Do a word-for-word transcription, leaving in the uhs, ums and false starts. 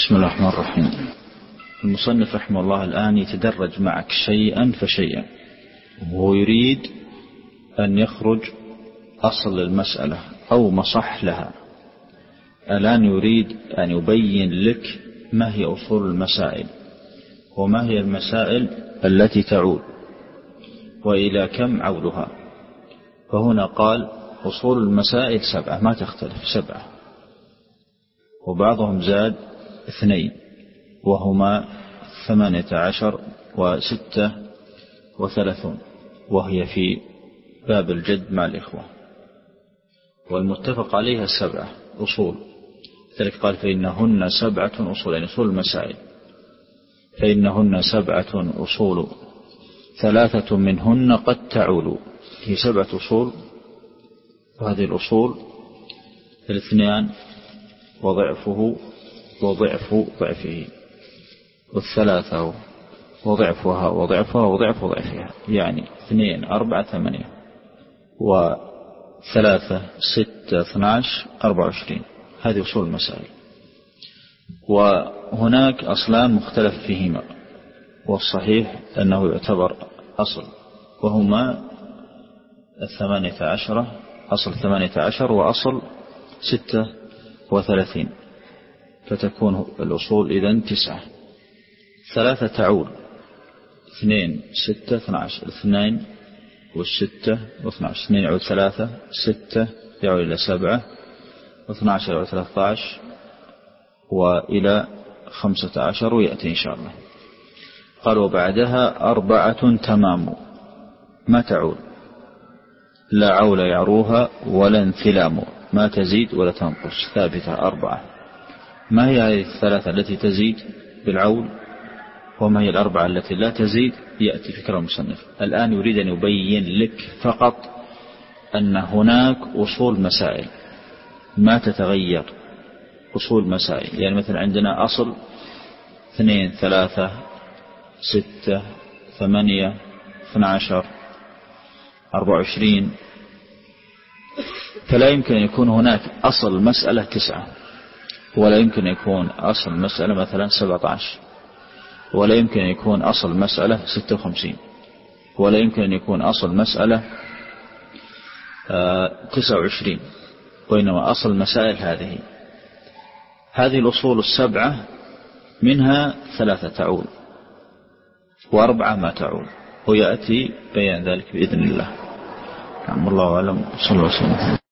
بسم الله الرحمن الرحيم. المصنف رحمه الله الآن يتدرج معك شيئا فشيئا، وهو يريد أن يخرج أصل المسألة أو مصح لها. الآن يريد أن يبين لك ما هي أصول المسائل وما هي المسائل التي تعود وإلى كم عودها. فهنا قال أصول المسائل سبعة، ما تختلف سبعة، وبعضهم زاد اثنين وهما ثمانية عشر وستة وثلاثون، وهي في باب الجد مع الإخوة. والمتفق عليها السبعة أصول، ذلك قال فإنهن سبعة أصول، يعني أصول المسائل. فإنهن سبعة أصول ثلاثة منهن قد تعول. هي سبعة أصول، وهذه الأصول الاثنان وضعفه وضعف ضعفه، والثلاثة وضعفها وضعفها وضعف ضعفها، يعني اثنين أربعة ثمانية وثلاثة ستة اثناش أربعة وعشرين. هذه أصول المسائل. وهناك أصلان مختلف فيهما، والصحيح أنه يعتبر أصل، وهما الثمانية عشرة، أصل ثمانية عشر وأصل ستة وثلاثين، فتكون الأصول إذن تسعة. ثلاثة تعول، اثنين ستة اثناش، الاثنين والستة واثناش، اثنين يعود ثلاثة، ستة يعود إلى سبعة، واثناش يعود ثلاثة عشر وإلى خمسة عشر، ويأتي إن شاء الله. قال وبعدها أربعة تمام ما تعول، لا عول يعروها ولا انثلام، ما تزيد ولا تنقص، ثابتة أربعة. ما هي هذه الثلاثة التي تزيد بالعول، وما هي الأربعة التي لا تزيد؟ يأتي في كلام المصنف. الآن يريد أن يبين لك فقط أن هناك أصول مسائل ما تتغير، أصول مسائل. يعني مثلا عندنا أصل اثنين ثلاثة ستة ثمانية اثنى عشر أربعة وعشرين، فلا يمكن أن يكون هناك أصل مسألة تسعة، ولا يمكن أن يكون أصل مسألة مثلا سبعة عشر، ولا يمكن أن يكون أصل مسألة ستة وخمسين، ولا يمكن أن يكون أصل مسألة تسعة وعشرين. وإنما أصل مسائل هذه هذه الأصول السبعة، منها ثلاثة تعول وأربعة ما تعول، ويأتي بيان ذلك بإذن الله. نعم، الله أعلم. صلى الله عليه وسلم.